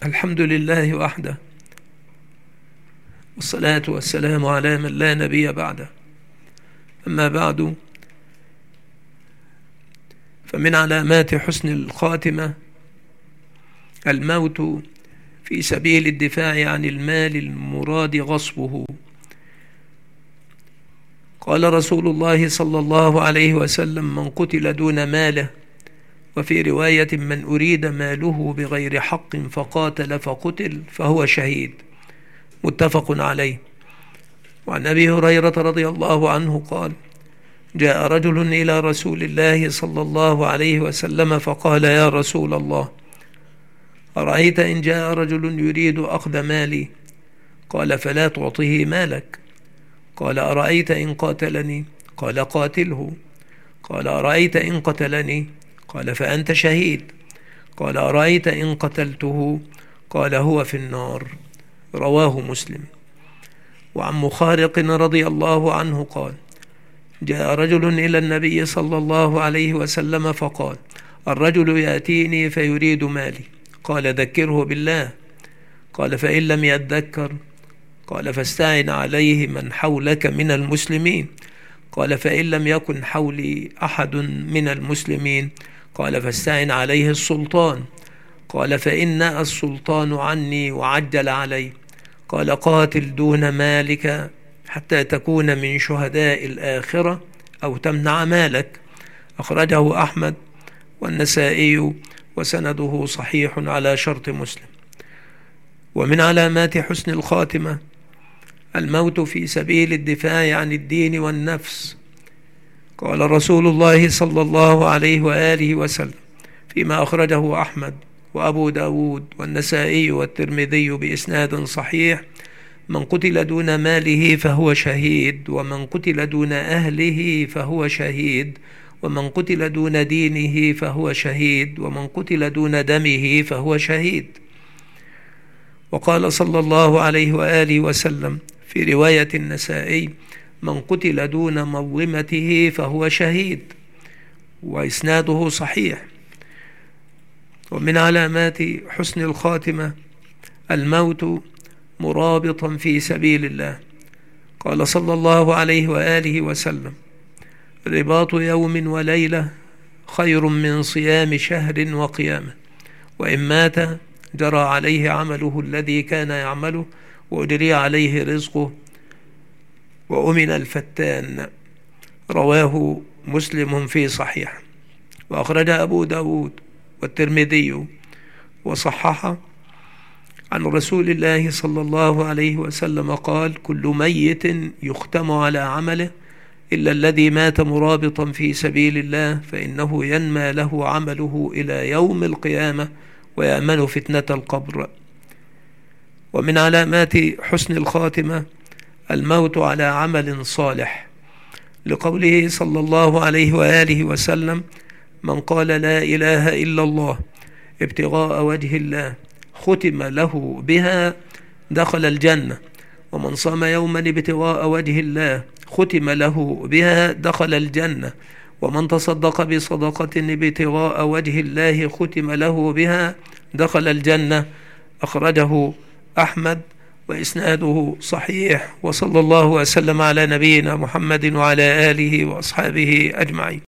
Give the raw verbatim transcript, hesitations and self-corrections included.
الحمد لله وحده، والصلاة والسلام على من لا نبي بعده. أما بعد، فمن علامات حسن الخاتمة الموت في سبيل الدفاع عن المال المراد غصبه. قال رسول الله صلى الله عليه وسلم: من قتل دون ماله، وفي رواية: من أريد ماله بغير حق فقاتل فقتل فهو شهيد، متفق عليه. وعن أبي هريرة رضي الله عنه قال: جاء رجل إلى رسول الله صلى الله عليه وسلم فقال: يا رسول الله، أرأيت إن جاء رجل يريد أخذ مالي؟ قال: فلا تعطه مالك. قال: أرأيت إن قاتلني؟ قال: قاتله. قال: أرأيت إن قتلني؟ قال: فأنت شهيد. قال: أرأيت إن قتلته؟ قال: هو في النار. رواه مسلم. وعن مخارق رضي الله عنه قال: جاء رجل إلى النبي صلى الله عليه وسلم فقال: الرجل يأتيني فيريد مالي. قال: ذكره بالله. قال: فإن لم يذكر؟ قال: فاستعن عليه من حولك من المسلمين. قال: فإن لم يكن حولي أحد من المسلمين؟ قال: فاستعن عليه السلطان. قال: فإن نأى السلطان عني وعجل علي. قال: قاتل دون مالك حتى تكون من شهداء الآخرة أو تمنع مالك. أخرجه أحمد والنسائي وسنده صحيح على شرط مسلم. ومن علامات حسن الخاتمة الموت في سبيل الدفاع عن الدين والنفس. قال رسول الله صلى الله عليه وآله وسلم فيما أخرجه أحمد وأبو داود والنسائي والترمذي بإسناد صحيح: من قتل دون ماله فهو شهيد، ومن قتل دون أهله فهو شهيد، ومن قتل دون دينه فهو شهيد، ومن قتل دون دمه فهو شهيد. وقال صلى الله عليه وآله وسلم في رواية النسائي: من قتل دون مظلمته فهو شهيد، وإسناده صحيح. ومن علامات حسن الخاتمة الموت مرابطا في سبيل الله. قال صلى الله عليه وآله وسلم: رباط يوم وليلة خير من صيام شهر وقيامه، وإن مات جرى عليه عمله الذي كان يعمله، وأجري عليه رزقه، وأمن الفتان. رواه مسلم في صحيح. وأخرج أبو داود والترمذي وصححه عن رسول الله صلى الله عليه وسلم قال: كل ميت يختم على عمله إلا الذي مات مرابطا في سبيل الله، فإنه ينمى له عمله إلى يوم القيامة ويأمن فتنة القبر. ومن علامات حسن الخاتمة الموت على عمل صالح، لقوله صلى الله عليه وآله وسلم: من قال لا إله إلا الله ابتغاء وجه الله ختم له بها دخل الجنة، ومن صام يوما ابتغاء وجه الله ختم له بها دخل الجنة، ومن تصدق بصدقة ابتغاء وجه الله ختم له بها دخل الجنة. أخرجه أحمد وإسناده صحيح. وصلى الله وسلم على نبينا محمد وعلى آله وأصحابه أجمعين.